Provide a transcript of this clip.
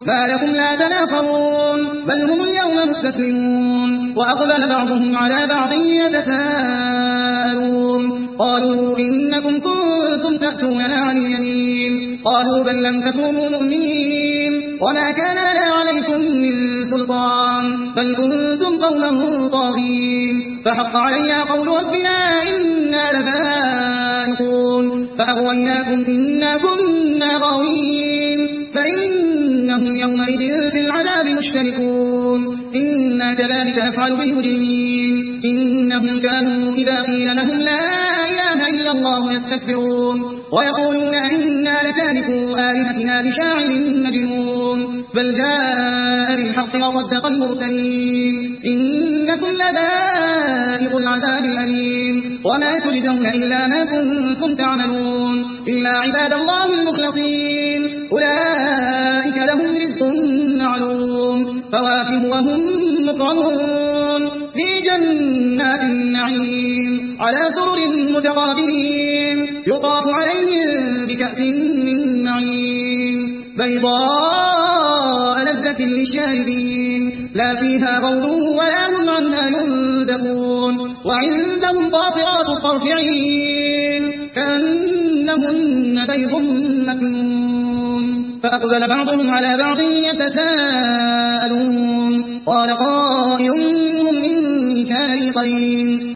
ما لكم لا تناصرون بل هم اليوم مستسلمون وأقبل بعضهم على بعض يتساءلون قالوا إنكم كنتم تأتوننا عن اليمين قالوا بل لم تكونوا مؤمنين وما كان لنا عليكم من سلطان بل كنتم قوما طاغين فحق علينا قول ربنا إنا لذائقون فأغويناكم إنا كنا غاوين فإنهم يومئذ في العذاب مشتركون إنا كذلك نفعل بالمجرمين إنهم كانوا إذا قيل لهم لا إله إلا الله يستكبرون ويقولون إنا لتاركو آلهتنا بشاعر مجنون بل جاء بالحق وصدق المرسلين إنكم لذائق العذاب الأليم وما تجزون إلا ما كنتم تعملون إلا عباد الله المخلصين أولئك لهم رزق معلوم فواكه وهم مكرمون في جنات النعيم على سرر متقابلين يطاف عليهم بكأس من معين بيضاء لذة للشاربين لا فيها غول ولا هم عنها ينزفون وعندهم قاصرات الطرف عين كأنهن بيض مكنون فأقبل بعضهم على بعض يتساءلون قال قائل منهم إني كان لي قرين